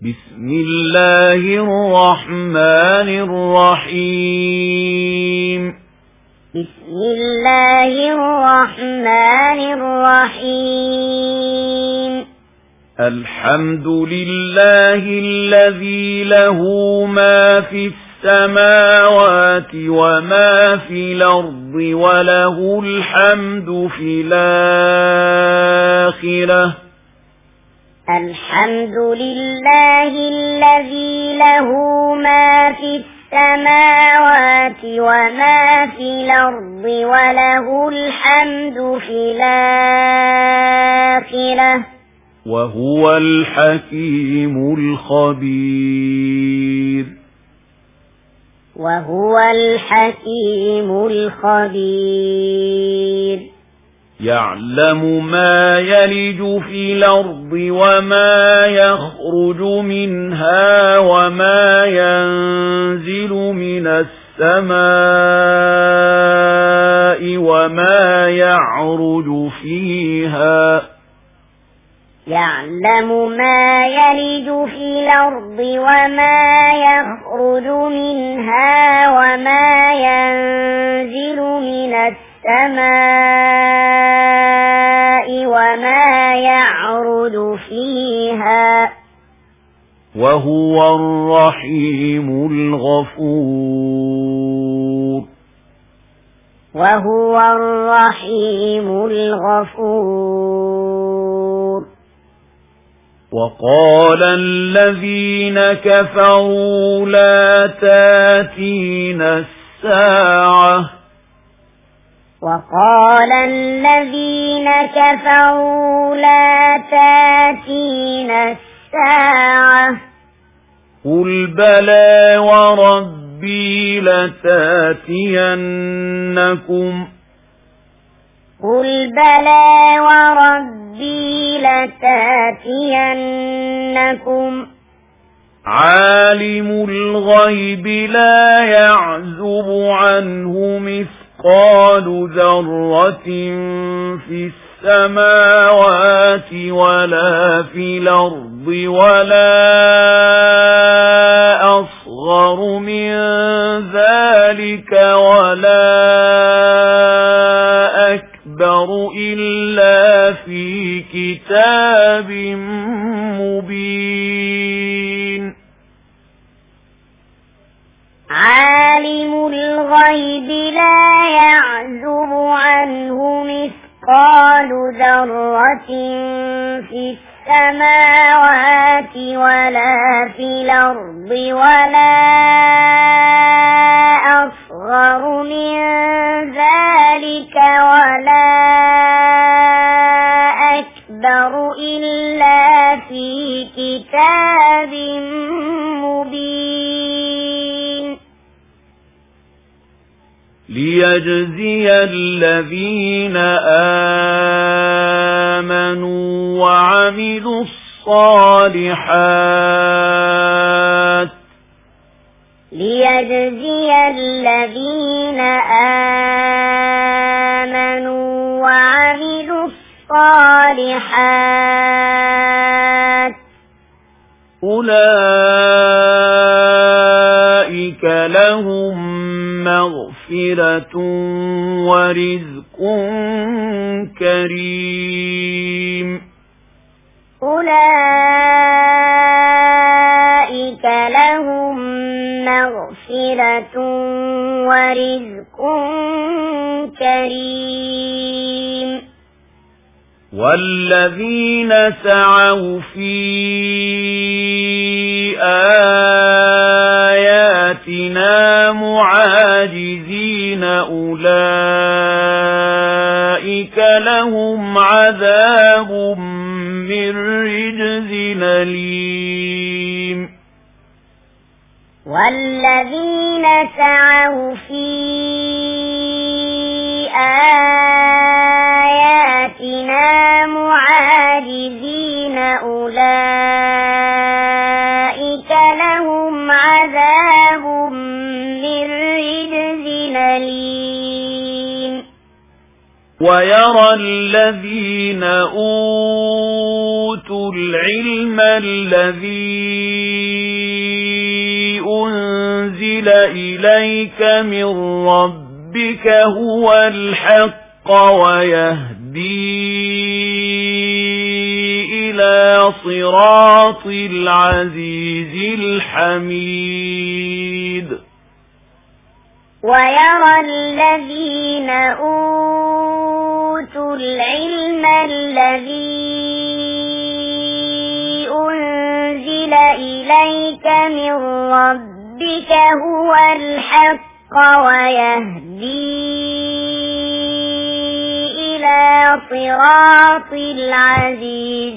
بسم الله الرحمن الرحيم بسم الله الرحمن الرحيم الحمد لله الذي له ما في السماوات وما في الأرض وله الحمد في الآخرة الحمد لله الذي له ما في السماوات وما في الأرض وله الحمد في الآخرة وهو الحكيم الخبير وهو الحكيم الخبير يعلم ما يلج في الأرض وما يخرج منها وما ينزل من السماء وما يعرج فيها يعلم ما يلج في الأرض وما يخرج منها وما ينزل من السماء وما يعرج فيها وهو الرحيم الغفور وهو الرحيم الغفور وقال الذين كفروا لا تاتينا الساعة وقال الذين كفروا لا تاتينا الساعة قل بلى وربي لتاتينكم قل بلى وربي لتاتينكم عالم الغيب لا يعزب عنه مثقال ذرة في السماوات ولا في الأرض ولا أصغر من ذلك ولا أكبر إلا في كتاب مبين عالم الغيب لا يعزب عنه مثقال ذرة في السماوات ولا في الأرض ولا أصغر من ذلك ولا أكبر إلا في كتاب مبين ليجزي الذين آمنوا وعملوا الصالحات ليجزي الذين آمنوا وعملوا الصالحات أولئك لهم مغفرة ورزق كريم أولئك لهم مغفرة ورزق كريم والذين سعوا في آياتنا معاجزين أولئك لهم عذاب من رجز أليم والذين سعوا في آياتنا معاجزين أولئك لهم عذاب من رجز أليم ويرى الذين أوتوا العلم الذي أنزل إليك من ربك هو الحق ويهدي إلى صراط العزيز الحميد ويرى الذين أوتوا العلم الذي أنزل إليك من ربك هو الحق ويهدي إلى صراط العزيز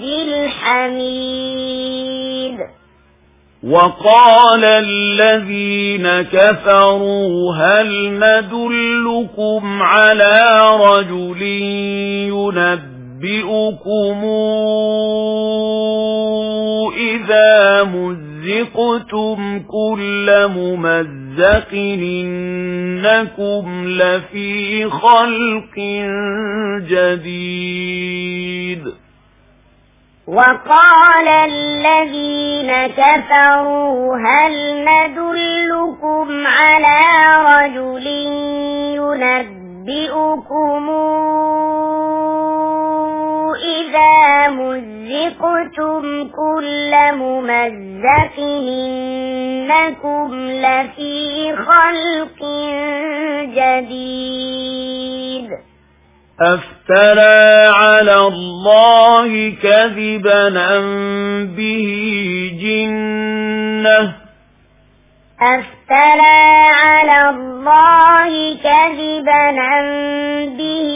الحميد وقال الذين كفروا هل ندلكم على رجل ينبئكم إذا مزقتم كل ممزق إنكم لفي خلق جديد وقال الذين كفروا هل ندلكم على رجل ينبئكم إذا مزقتم كل ممزق إنكم لفي خلق جديد أفترى على الله كذبا أم به جنة أفترى على الله كذبا أم به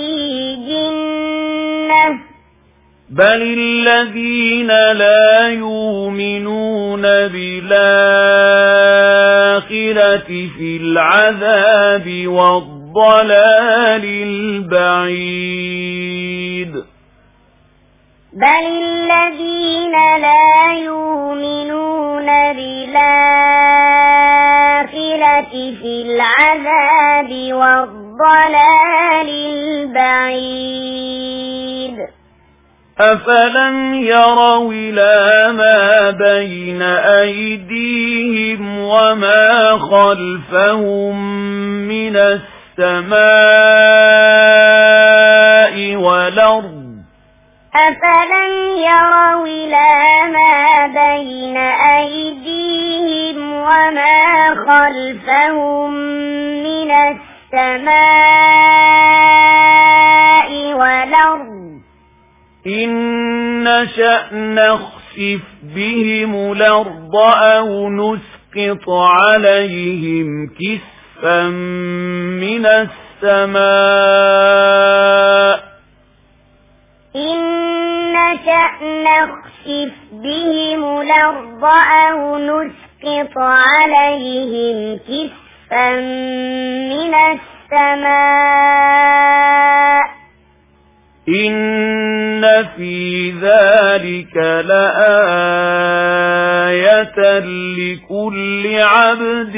جنة بل الذين لا يؤمنون بالآخرة في العذاب والضلال البعيد بل الذين لا يؤمنون بالآخرة في العذاب والضلال البعيد أفلم يروا إلى ما بين أيديهم وما خلفهم من السماء والأرض أفلم يروا إلى ما بين أيديهم وما خلفهم من السماء والأرض إن نشأ نخسف بهم الأرض أو نسقط عليهم كسفا من السماء إن نشأ نخسف بهم الأرض أو نسقط عليهم كسفا من السماء إن في ذلك لآية لكل عبد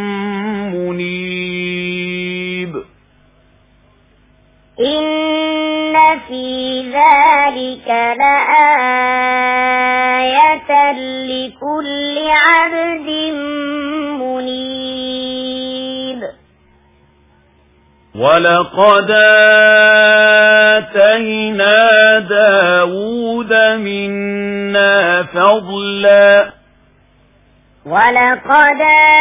منيب إن في ذلك لآية لكل عبد منيب ولقد آتينا داود منا فضلا ولقد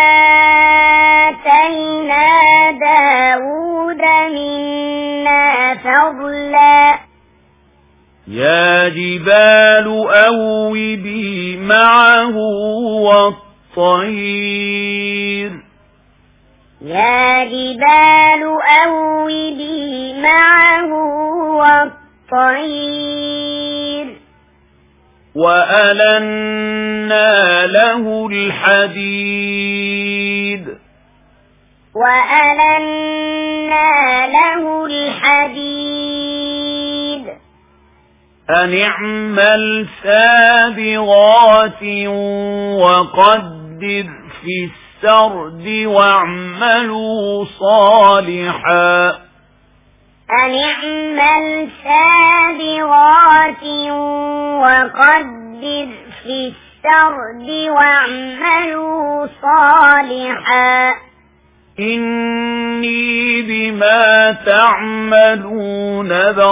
آتينا داود منا فضلا يا جبال أوبي معه والطير يا جبال أوبي معه والطير وألنا له الحديد وألنا له الحديد أن اعمل سابغات وقدر في السرد واعملوا صالحا أن اعمل سابغات وقدر في السرد واعملوا صالحا إني بما تعملون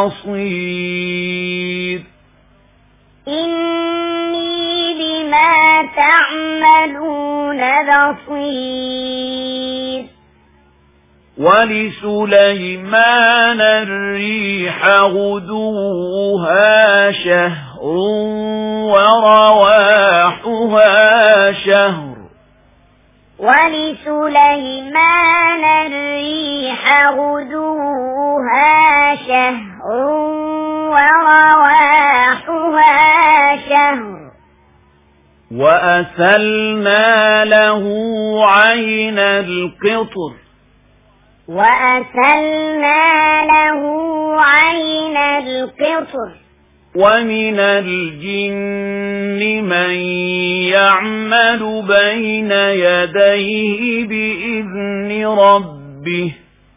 بصير إني بما تعملون بصير ولسليمان الريح غدوها شهر ورواحها شهر ولسليمان الريح غدوها شهر ورواحها شهر وأسلنا له عين القطر وأسلنا له عين القطر ومن الجن من يعمل بين يديه بإذن ربه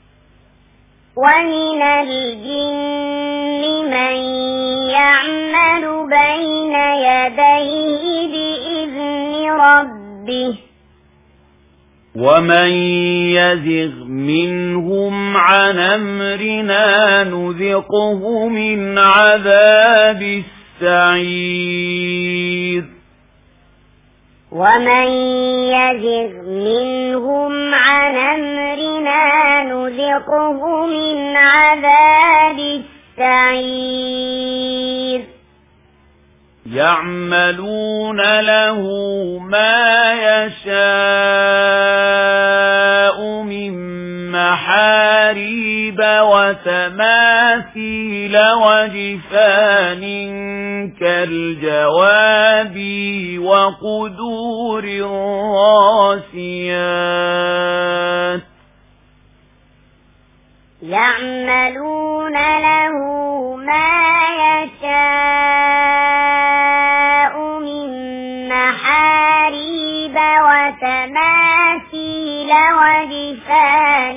ومن الجن من يعمل بين يديه بإذن ربه ومن يزغ منهم عن أمرنا نذقه من عذاب السعير ومن يزغ منهم عن أمرنا نذقه من عذاب السعير يعملون له ما يشاء من محاريب وتماثيل وجفان كالجواب وقدور الراسيات يعملون له ما يشاء من محاريب وتماثيل وجفان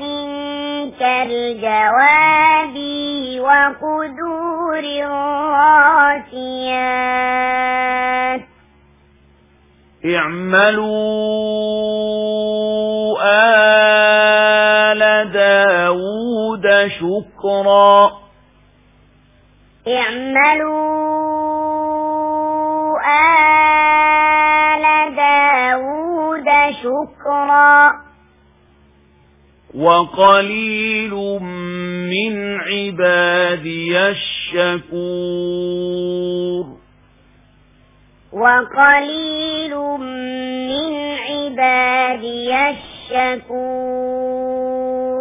كالجواب وقدور الراسيات اعملوا آل داود شكرا اعملوا آل داود شكرا وقليل من عبادي الشكور وقليل من عبادي الشكور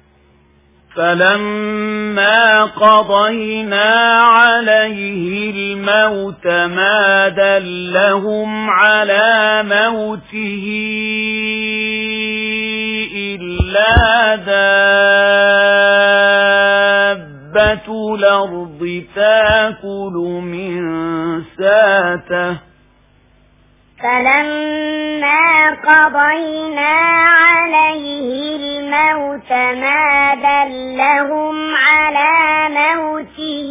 فلما قضينا عليه الموت ما دلهم على موته إلا دابة الأرض تأكل من ساته فلما قضينا عليه الموت ما دلهم على موته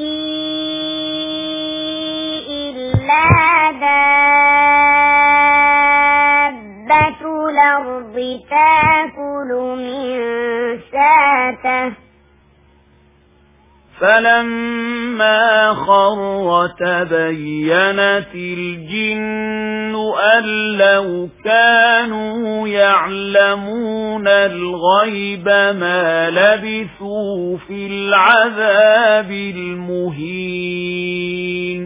إلا دابة الأرض تأكل من ساته فلما خر تبينت الجن أن لو كانوا يعلمون الغيب ما لبثوا في العذاب المهين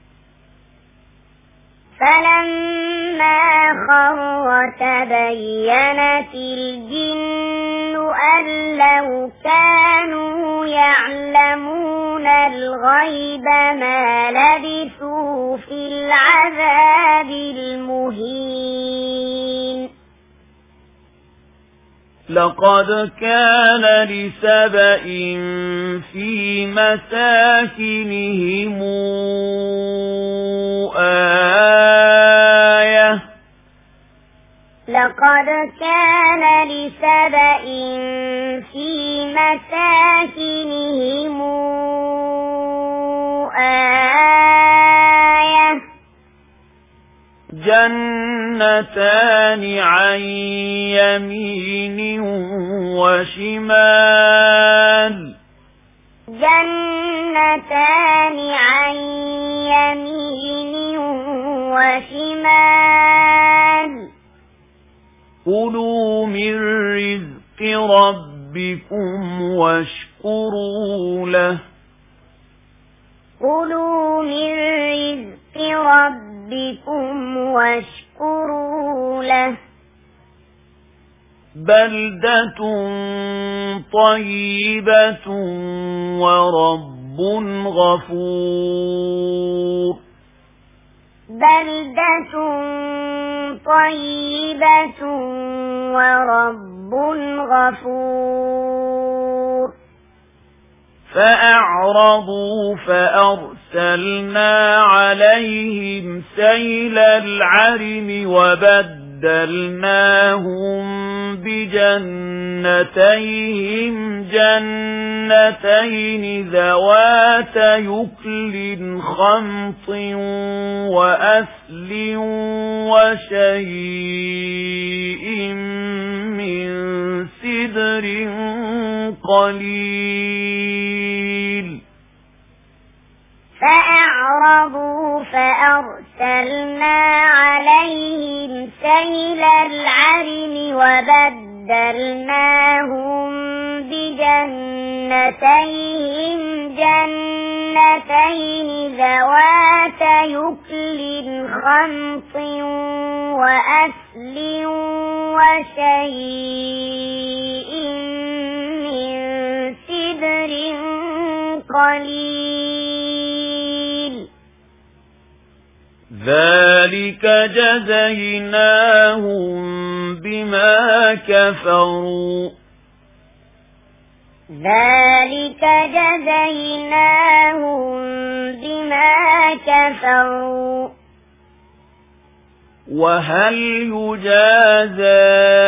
فلما خر تبينت الجن أن لو كانوا يعلمون الغيب ما لبثوا في العذاب المهين لقد كان لسبإ في مساكنهم آية لقد كان لسبإ في مساكنهم آية جنتان عن يمين وشمال جنتان عن يمين وشمال كلوا من رزق ربكم واشكروا له كلوا من رزق ربكم واشكروا له بلدة طيبة ورب غفور بلدة طيبة ورب غفور فأعرضوا فأرسلنا عليهم سيل العرم وبدلناهم بجنتيهم جنتين ذوات يكل خمط وأثل وشيء من سدر قليل فأعرضوا فأرسلنا عليهم سيل العرم وبدلناهم بجنتيهم جنتين ذوات يكل خمط وأثل وشيء من سدر قليل ذلك جزيناهم بما كفروا ذلك جزيناهم بما كفروا وهل يجازى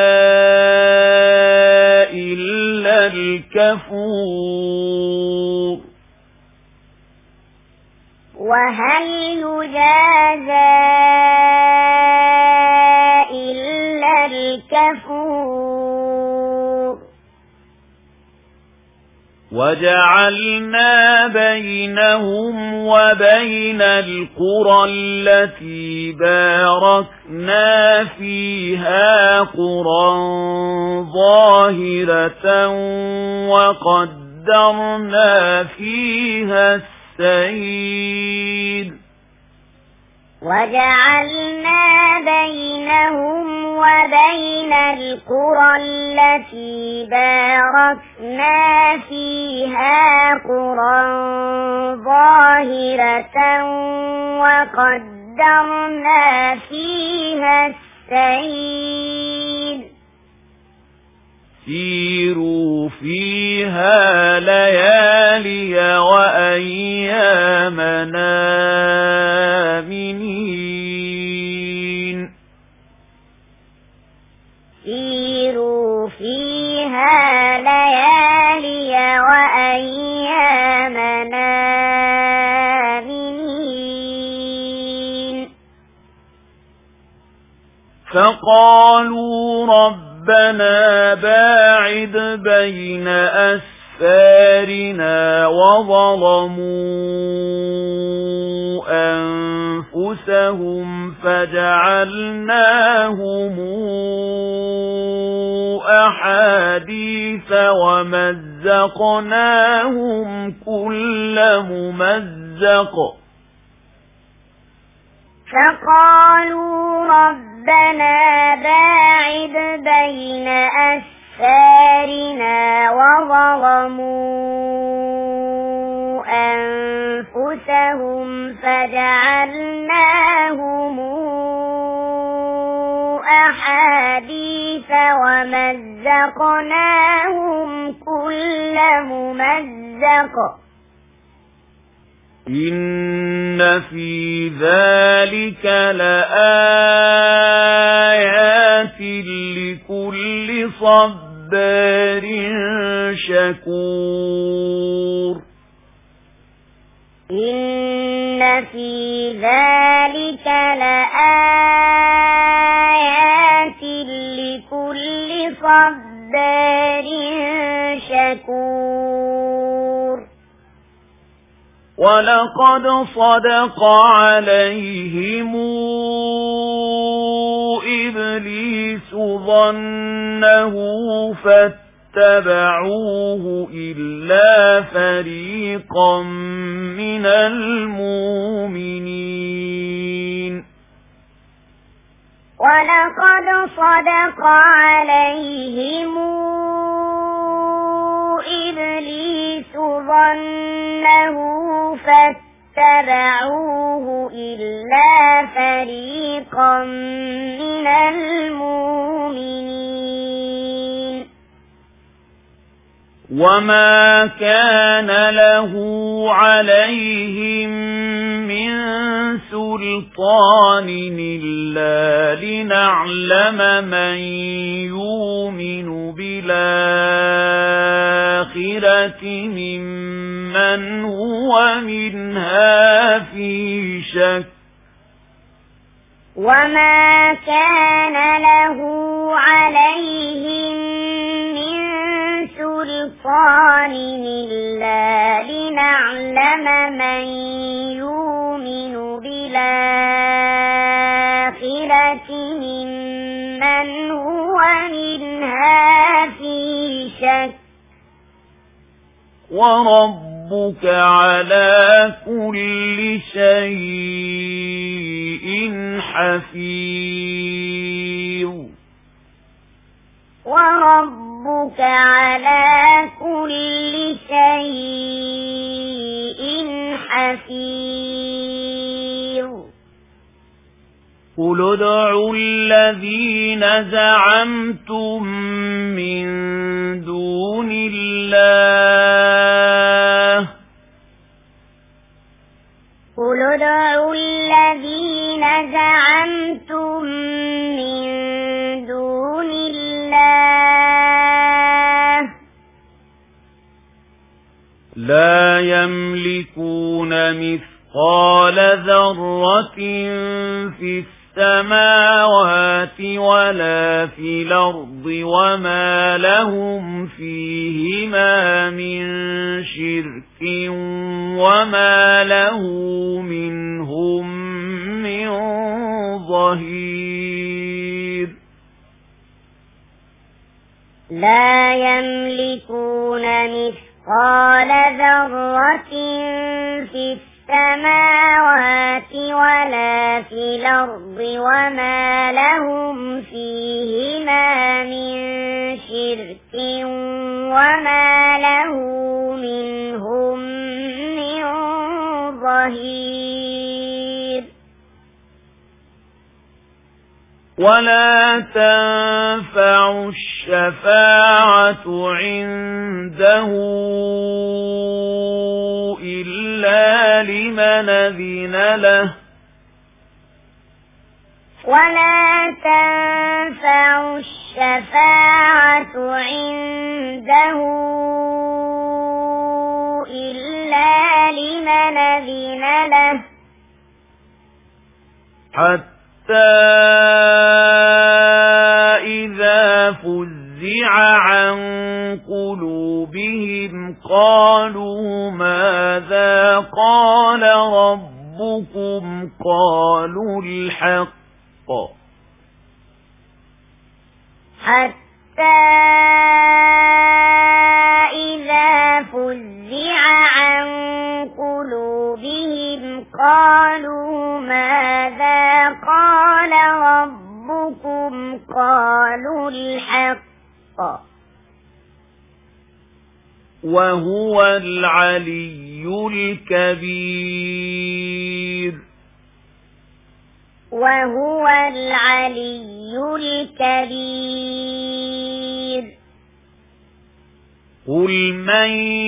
إلا الكفور وهل يجازى إلا الكفور وجعلنا بينهم وبين القرى التي باركنا فيها قرى ظاهرة وقدرنا فيها السير وجعلنا بينهم وبين القرى التي باركنا فيها قرى ظاهرة وقدرنا فيها السير سيروا فيها ليالي وأيامنا آمنين سيروا فيها ليالي وأيامنا آمنين فقالوا ربنا باعد بين أسفارنا وظلموا أنفسهم فجعلناهم أحاديث ومزقناهم كل ممزق فقالوا ربنا باعد بين أسفارنا وظلموا أنفسهم فجعلناهم أحاديث ومزقناهم كل ممزق إن في ذلك لآيات لكل صبار شكور إن في ذلك لآيات لكل صبار شكور ولقد صدق عليهم إبليس ظنه فاتبعوه إلا فريقا من المؤمنين ولقد صدق عليهم إبليس ظنه فاتبعوه إلا فريقا من المؤمنين وما كان له عليهم من سلطان إلا لنعلم من يؤمن بالآخرة ممن هو منها في شك وما كان له عليهم من سلطان إلا لنعلم من يؤمن بالآخرة ممن هو منها في شك وربك على كل شيء حفيظ وربك على كل شيء حفيظ قل ادعوا الذين زعمتم من دون الله قل ادعوا الذين زعمتم من دون الله لا يملكون مثقال ذرة في السماوات ولا في الأرض وما لهم فيهما من شرك وما له منهم من ظهير لا يملكون مثقال ذرة في السماوات ولا في الأرض وما لهم فيهما من شرك وما له منهم من ظهير ولا تنفع الشفاعة عنده إلا لمن أذن له ولا تنفع الشفاعة عنده إلا لمن أذن له حتى إذا فزع عن قلوبهم قالوا ماذا قال ربكم قالوا الحق حتى إذا فزع عن قلوبهم قالوا ماذا قال ربكم قالوا الحق وهو العلي الكبير وهو العلي الكبير قل من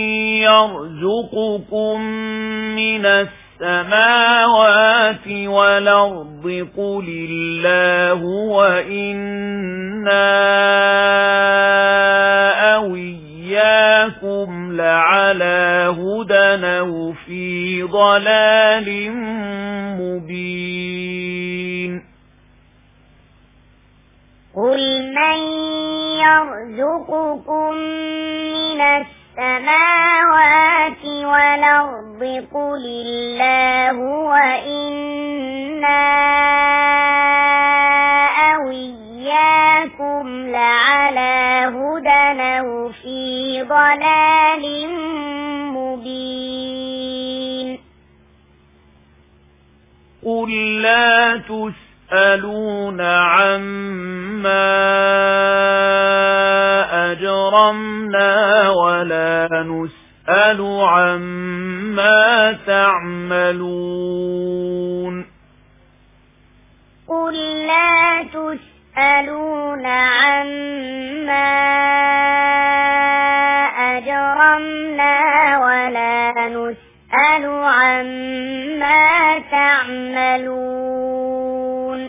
يرزقكم من السماوات والأرض قل الله وإنا أو إياكم لعلى هدى أو في ضلال مبين قل من يرزقكم من السماوات والأرض قل الله وإنا أو إياكم لعلى هدى أو في ضلال مبين قل لا تسألون عما أجرمنا ولا نسأل عما تعملون قل لا تسألون عما أجرمنا ولا نسأل عما تعملون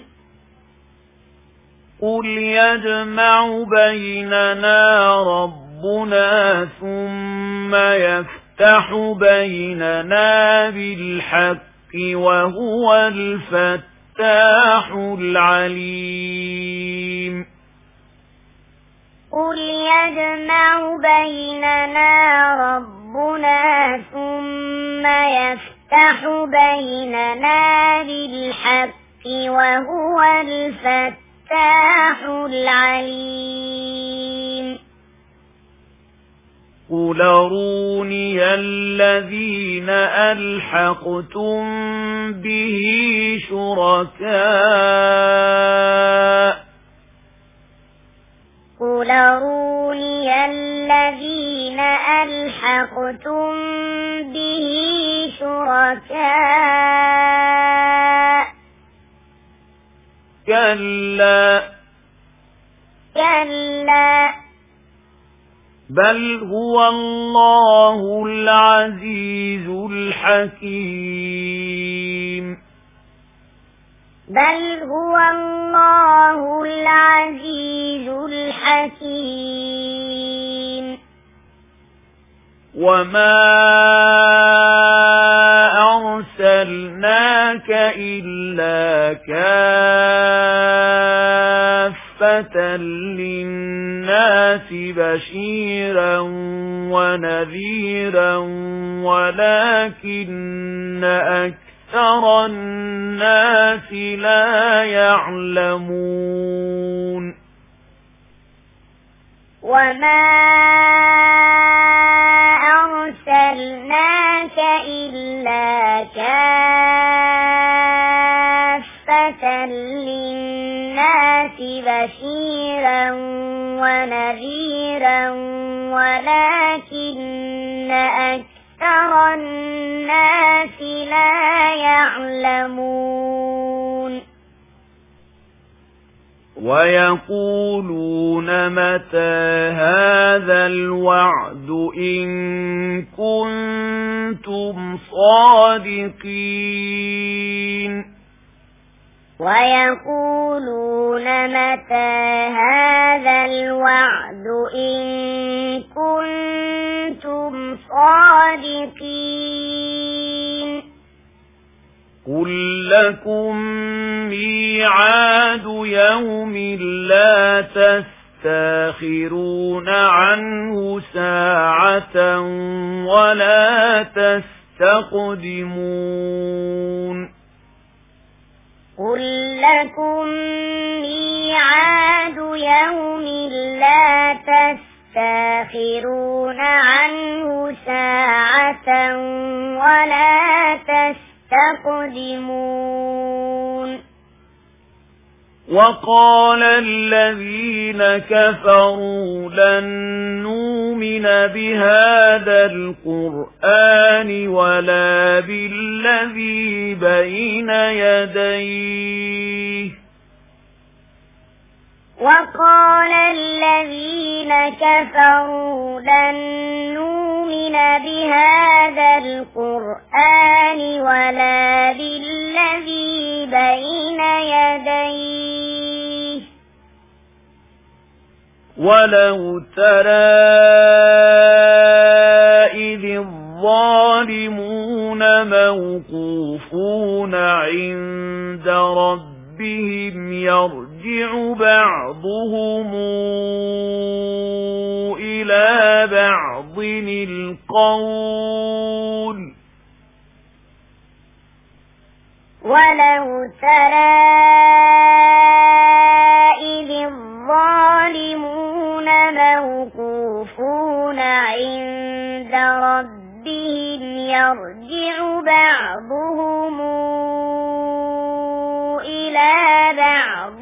قل يجمع بيننا ربنا ثم يفتح بيننا بالحق وهو الفتاح العليم قل يجمع بيننا ربنا ثم يفتح بيننا بالحق وهو الفتاح العليم قل أروني الذين ألحقتم به شركاء قل أروني الذين ألحقتم به شركاء كلا بل هو الله العزيز الحكيم بل هو الله العزيز الحكيم وما أرسلناك إلا كافة للناس بشيرا ونذيرا ولكن أكثر الناس لا يعلمون وما أرسلناك إلا كافة للناس بشيرا ونذيرا ولكن أكثر الناس لا يعلمون ويقولون متى هذا الوعد إن كنتم صادقين ويقولون متى هذا الوعد إن كنتم صادقين قل لكم ميعاد يوم لا تستاخرون عنه ساعة ولا تستقدمون قل لكم ميعاد يوم لا تستاخرون عنه ساعة ولا تستقدمون وقال الذين كفروا لن نؤمن بهذا القرآن ولا بالذي بين يديه وقال الذين كفروا لن نؤمن بهذا القرآن ولا بالذي بين يديه ولو ترى إذ الظالمون موقوفون عند ربهم يرجع يرجع بعضهم إلى بعض القول ولو ترى إذ الظالمون موقوفون عند ربهم يرجع بعضهم إلى بعض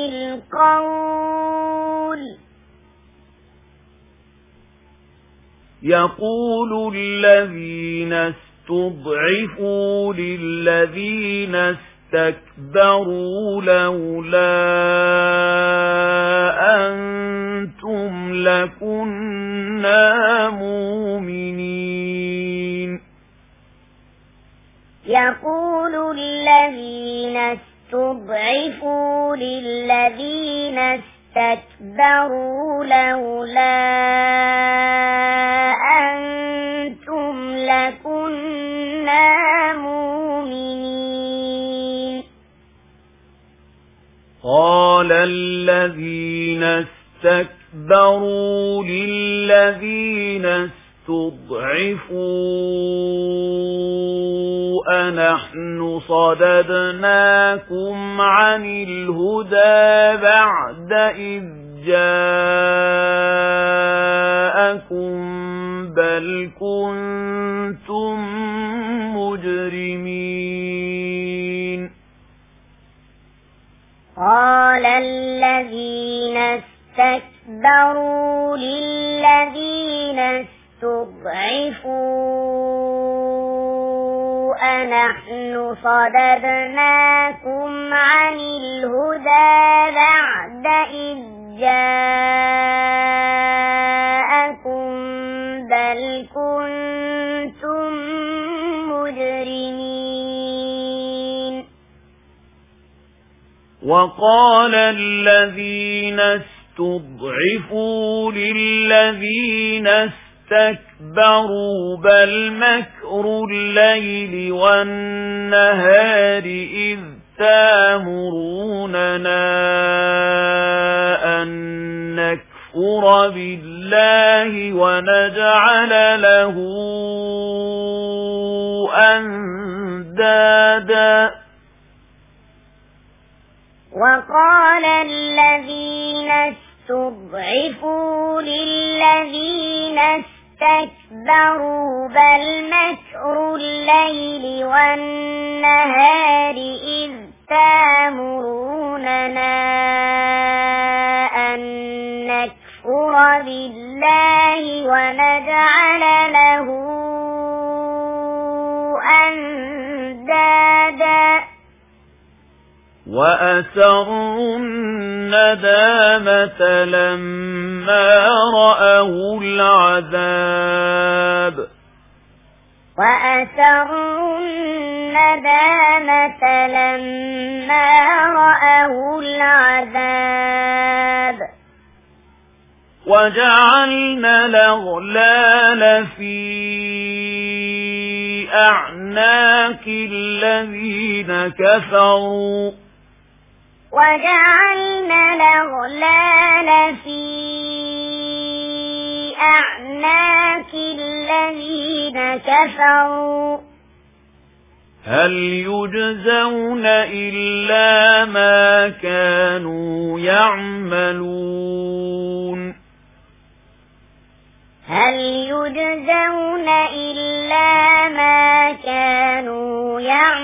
القول يقول الذين استضعفوا للذين استكبروا لولا أنتم لكنا مؤمنين يقول الذين استضعفوا للذين استكبروا لولا أنتم لكنا مؤمنين قال الذين استكبروا للذين استضعفوا أنحن صددناكم عن الهدى بعد إذ جاءكم بل كنتم مجرمين قال الذين استكبروا للذين استضعفوا أنحن صددناكم عن الهدى بعد إذ جاءكم بل كنتم مجرمين وقال الذين استضعفوا للذين استكبروا بل مكر الليل والنهار إذ تأمروننا أن نكفر بالله ونجعل له أندادا وقال الذين استضعفوا للذين استكبروا بل مكر الليل والنهار إذ تأمروننا أن نكفر بالله ونجعل له أندادا وأسروا الندامة لما رأوا العذاب وأسروا الندامة لما رأوا العذاب وجعلنا الأغلال في أعناق الذين كفروا وجعلنا الأغلال في أعناق الذين كفروا هل يجزون إلا ما كانوا يعملون هل يجزون إلا ما كانوا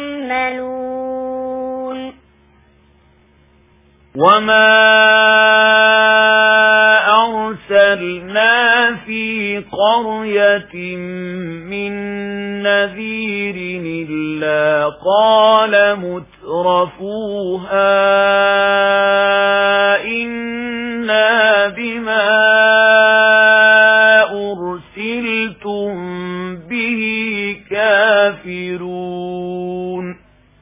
يعملون وما أرسلنا في قرية من نذير إلا قال مترفوها إنا بما أرسلتم به كافرون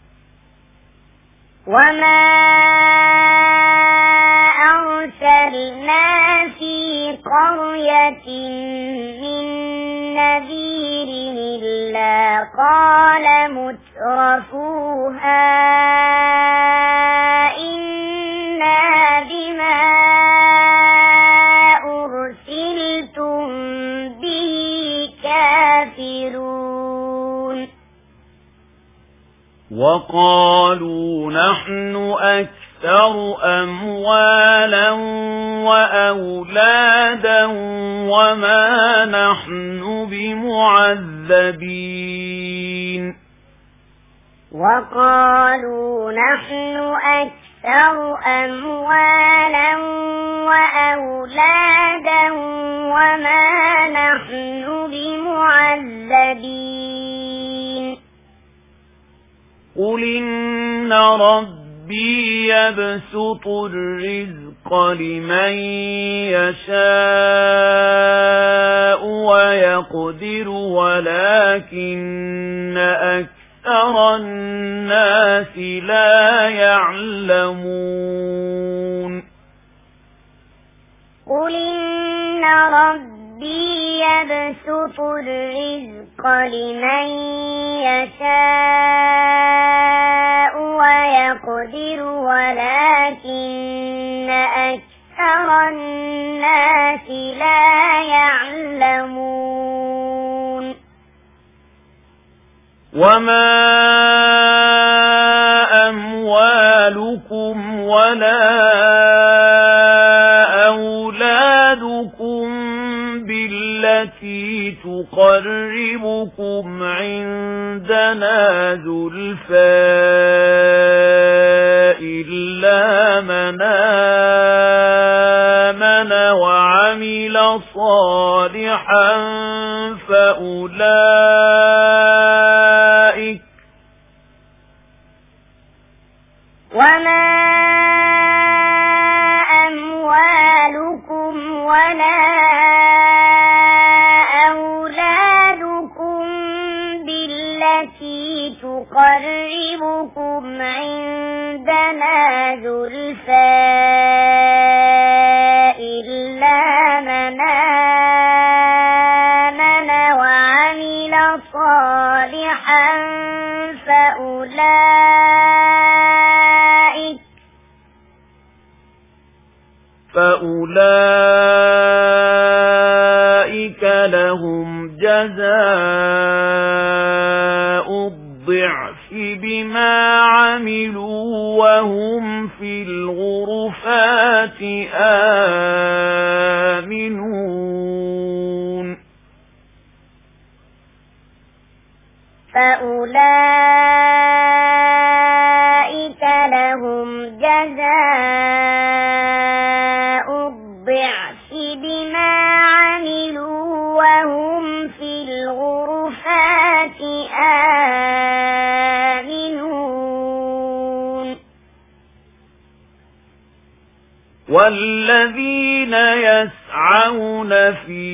وما أرسلنا في قرية من نذير إلا قال مترفوها إنا كافرون وقالوا نحن أكثر أموالا وأولادا وما نحن بمعذبين وقالوا نحن أكثر أموالا وأولادا وما نحن بمعذبين قل إن ربي يبسط الرزق لمن يشاء ويقدر ولكن أكثر الناس لا يعلمون قل إن ربي يبسط الرزق لمن يشاء ويقدر ولكن أكثر الناس لا يعلمون وما أموالكم ولا أولادكم بالتي تقربكم عندنا زلفى إلا من آمن وعمل صالحا فأولئك وما أموالكم ولا أولادكم بالتي تقربكم عندنا زلفى إلا من آمن وعمل صالحا فأولئك لهم جزاء الضعف بما عملوا وهم في الغرفات آمنون فأولئك لهم جزاء الضعف بما عملوا وهم في الغرفات آمنون والذين يسعون في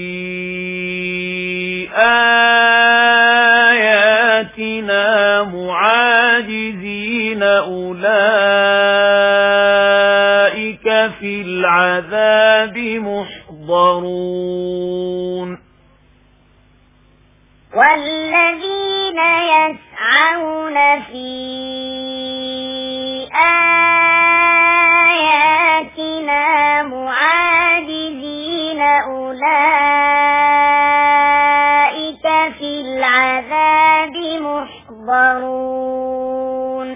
آياتنا معاجزين أولئك في العذاب محضرون والذين يسعون في آياتنا معاجزين أولئك في العذاب محضرون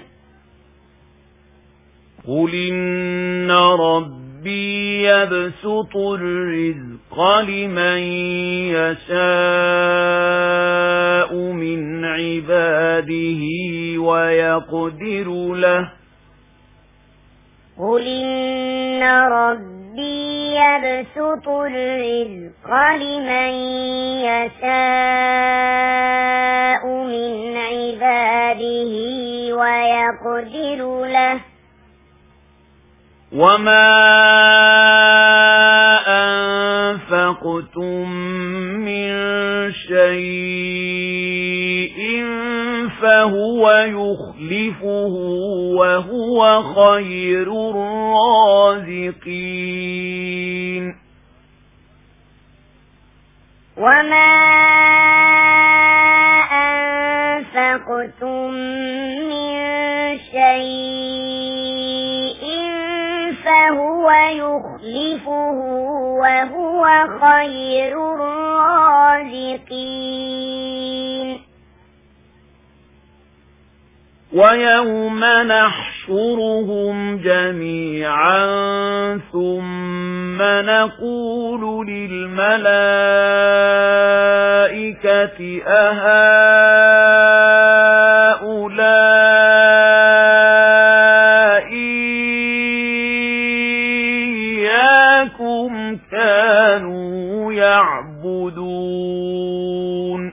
قل إن ربي يبسط الرزق لمن يشاء من عباده ويقدر له قل إن ربي يبسط الرزق لمن يشاء من عباده ويقدر له وما أنفقتم من شيء فهو يخلفه وهو خير الرازقين وما أنفقتم من شيء فهو يخلفه يخلفه وهو خير الرازقين ويوم نحشرهم جميعا ثم نقول للملائكة أهؤلاء إياكم كانوا يعبدون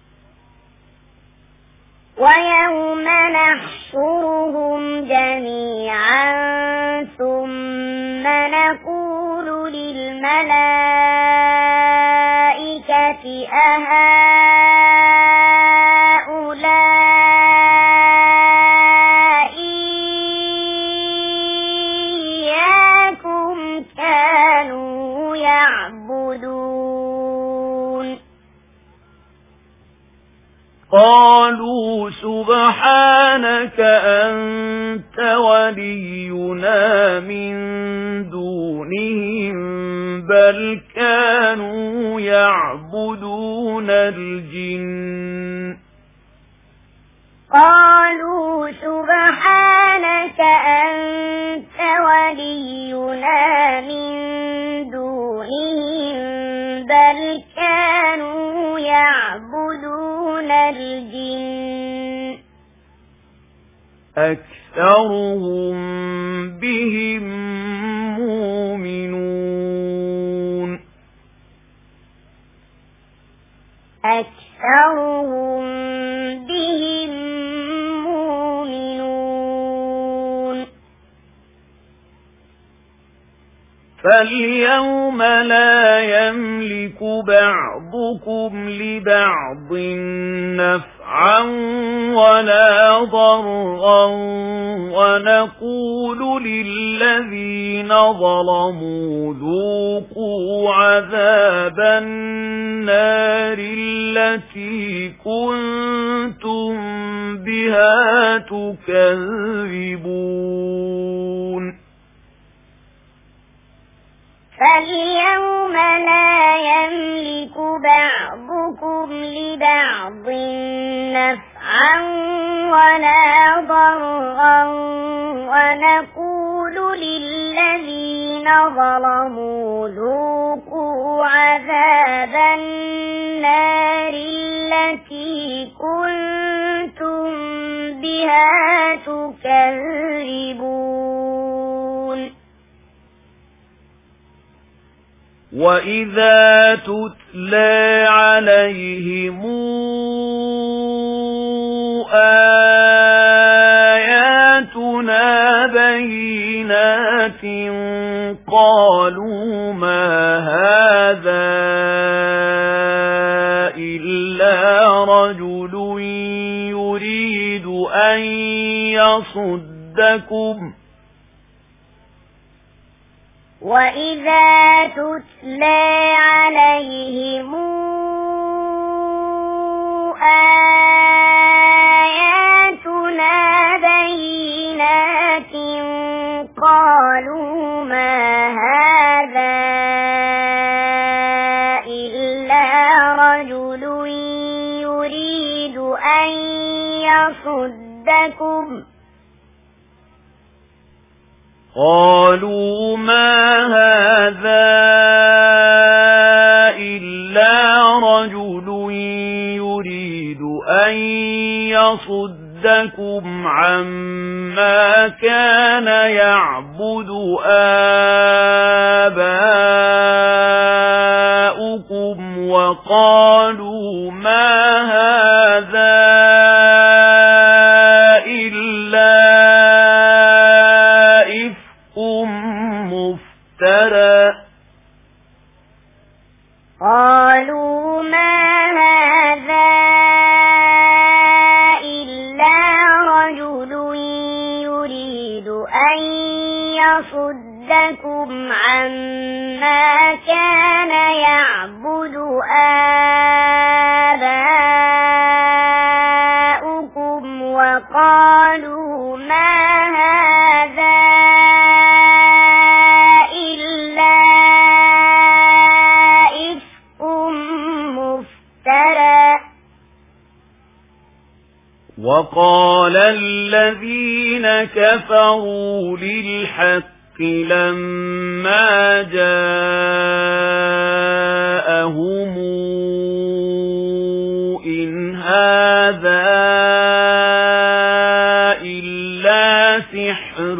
ويوم نحشرهم جميعا ثم نقول للملائكة أهؤلاء إياكم كانوا يعبدون قالوا سبحانك أنت ولينا من دونهم بل كانوا يعبدون الجن قالوا سبحانك أنت ولينا من دونهم بل كانوا يعبدون الجن أكثرهم بهم مؤمنون أكثرهم بهم مؤمنون فاليوم لا يملك بعضكم لبعض نفعا ولا ضرا ونقول للذين ظلموا ذوقوا عذاب النار التي كنتم بها تكذبون فاليوم لا يملك بعضكم لبعض نفعا ولا ضرا ونقول للذين ظلموا ذوقوا عذاب النار التي كنتم بها تكذبون وَإِذَا تُتْلَى عَلَيْهِمْ آيَاتُنَا بَيِّنَاتٍ قَالُوا مَا هَذَا إِلَّا رَجُلٌ يُرِيدُ أَن يَصُدَّكُمْ وَإِذَا تُتْلَى عَلَيْهِمْ آيَاتُنَا بَيِّنَاتٍ قَالُوا مَا هَذَا إِلَّا رَجُلٌ يُرِيدُ أَن يَصُدَّكُمْ قالوا ما هذا إلا رجل يريد أن يصدكم عما كان يعبد آباؤكم وقالوا ما هذا إلا مفترى قالوا ما هذا إلا رجل يريد أن يصدكم عما كان يعبد آباؤكم وقالوا ما هذا إلا وقال الذين كفروا للحق لما جاءهم إن هذا إلا سحر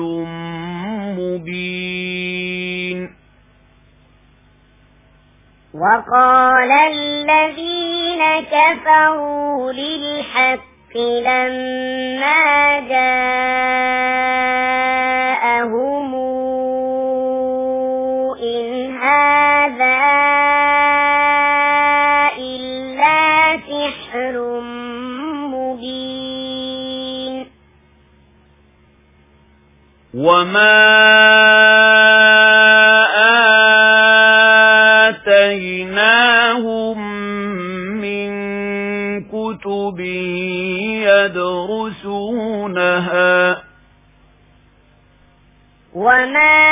مبين وقال الذين كفروا للحق لما جاءهم إن هذا إلا سحر مبين وما آتيناهم من كتب يدرسونها وما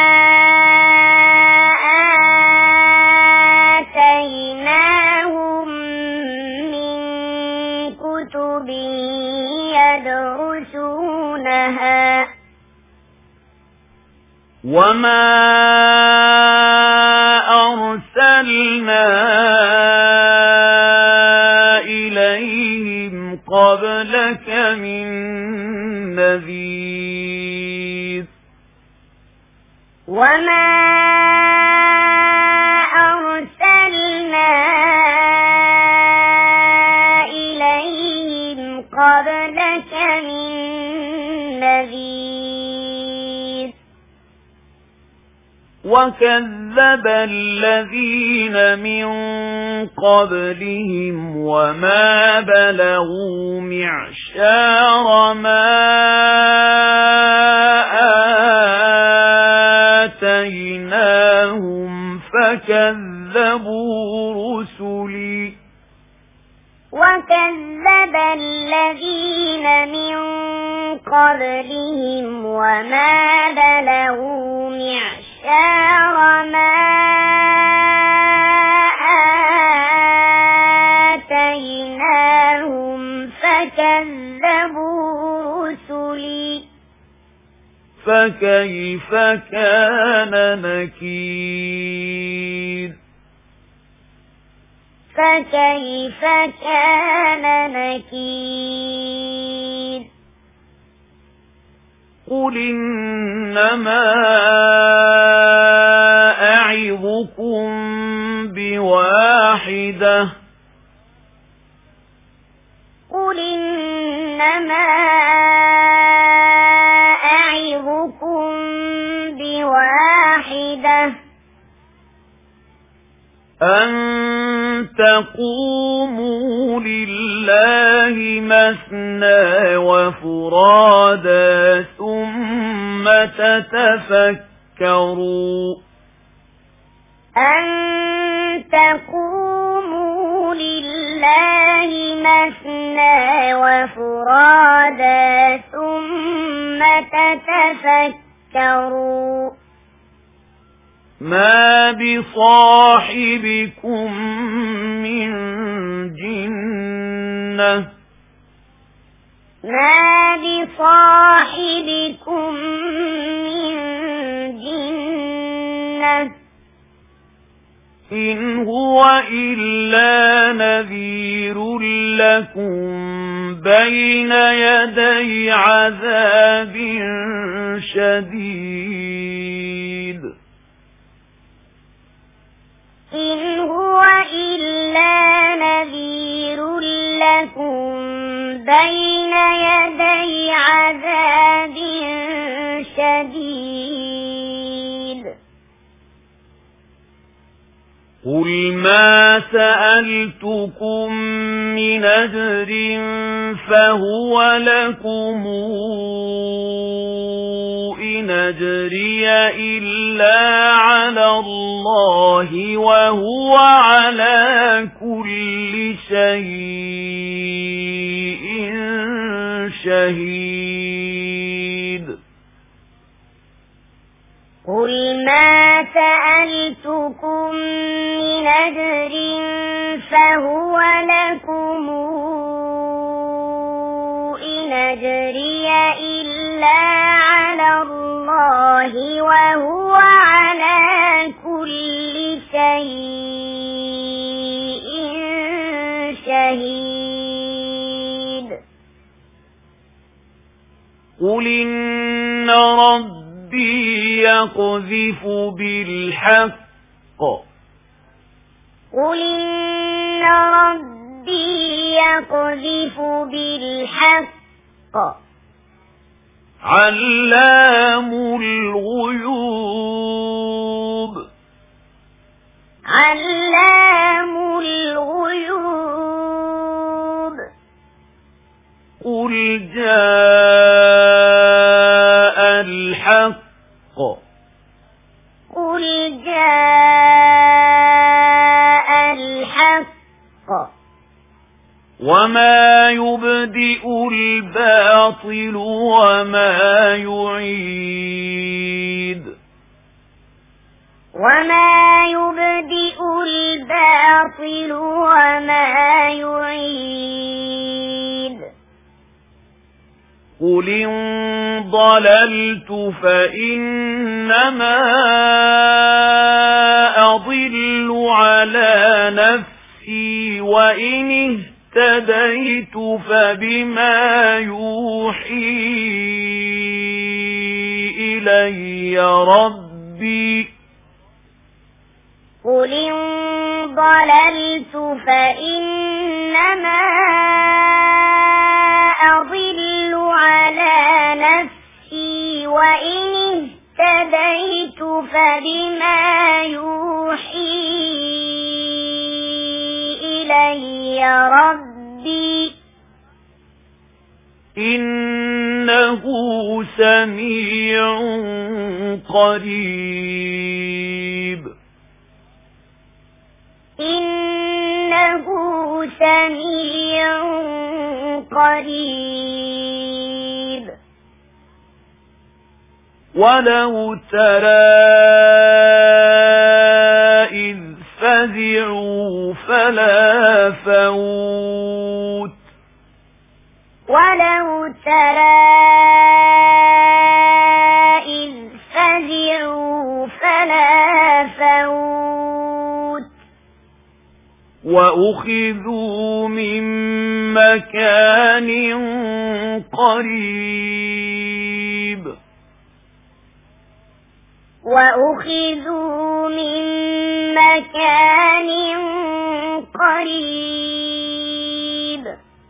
آتيناهم من كتب يدرسونها وما أرسلنا إليهم قبلك من نذير وما أرسلنا إليهم قبلك من نذير وكذب الذين من قبلهم وما بلغوا معشار ما آتيناهم فكذبوا رسلي وكذب الذين من قبلهم وما بلغوا معشار ما آتيناهم فكذبوا رسلي فكيف كان نكير فكيف كان نكير قل إنما أعظكم بواحدة قل إنما أعظكم بواحدة أن تقوموا لله مثنى وفرادا ثم تتفكروا أن تقوموا لله مثنى وفرادا ثم تتفكروا ما بصاحبكم من جنة ما بصاحبكم من جنة إن هو إلا نذير لكم بين يدي عذاب شديد إن هو إلا نذير لكم بين يدي عذاب شديد قل ما سألتكم من أجر فهو لكم إن أجري إلا على الله وهو على كل شيء شهيد قل ما سألتكم من أجر فهو لكم شيء شهيد قل إن ربي يقذف بالحق قل إن ربي يقذف بالحق علام الغيوب علام الغيوب قل جاء الحق قل جاء الحق وما يبدئ الباطل وما يعيد وما يبدئ الباطل وما يعيد قل إن ضللت فإنما أضل على نفسي وإن اهتديت فبما يوحي إلي ربي قل إن ضللت فإنما أضل على نفسي وإن اهتديت فبما يوحي إلي ربي إنه سميع قريب إنه سميع قريب ولو ترى إذ فزعوا فلا فوت ولو ترى إذ فزعوا فلا فوت وأخذوا من مكان قريب وأخذوا من مكان قريب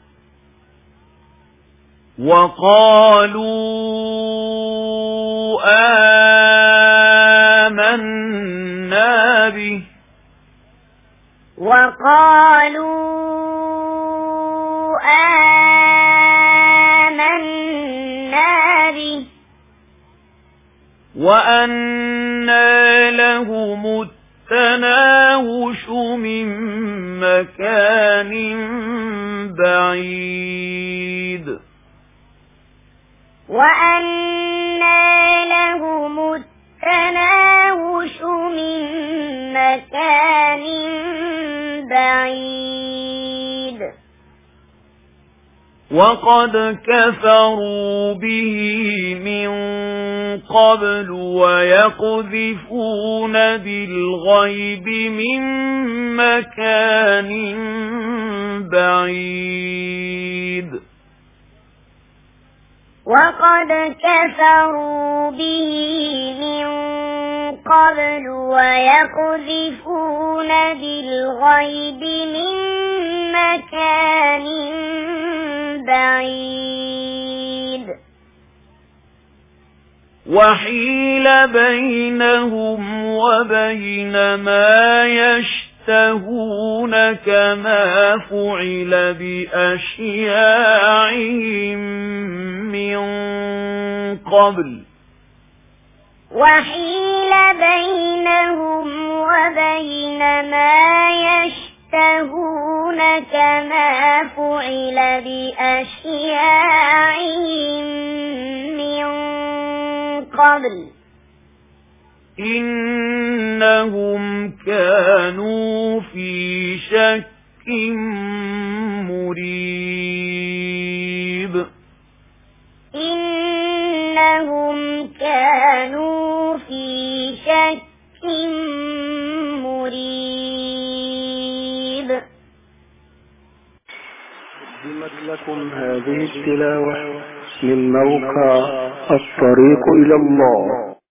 وقالوا آمنا به وقالوا آمنا به وأنى لهم التناوش من مكان بعيد وأنى لهم التناوش من مكان بعيد وقد كفروا به من قبل ويقذفون بالغيب من مكان بعيد وقد كفروا به من قبل ويقذفون بالغيب من مكان بعيد وحيل بينهم وبين ما يشتهون كما فعل بأشياعهم من قبل وحيل بينهم وبين ما يشتهون كما فعل بأشياعهم من قبل إنهم كانوا في شك مريب إنهم كانوا في شك مريب قدمت لكم هذه التلاوة من موقع الطريق إلى الله.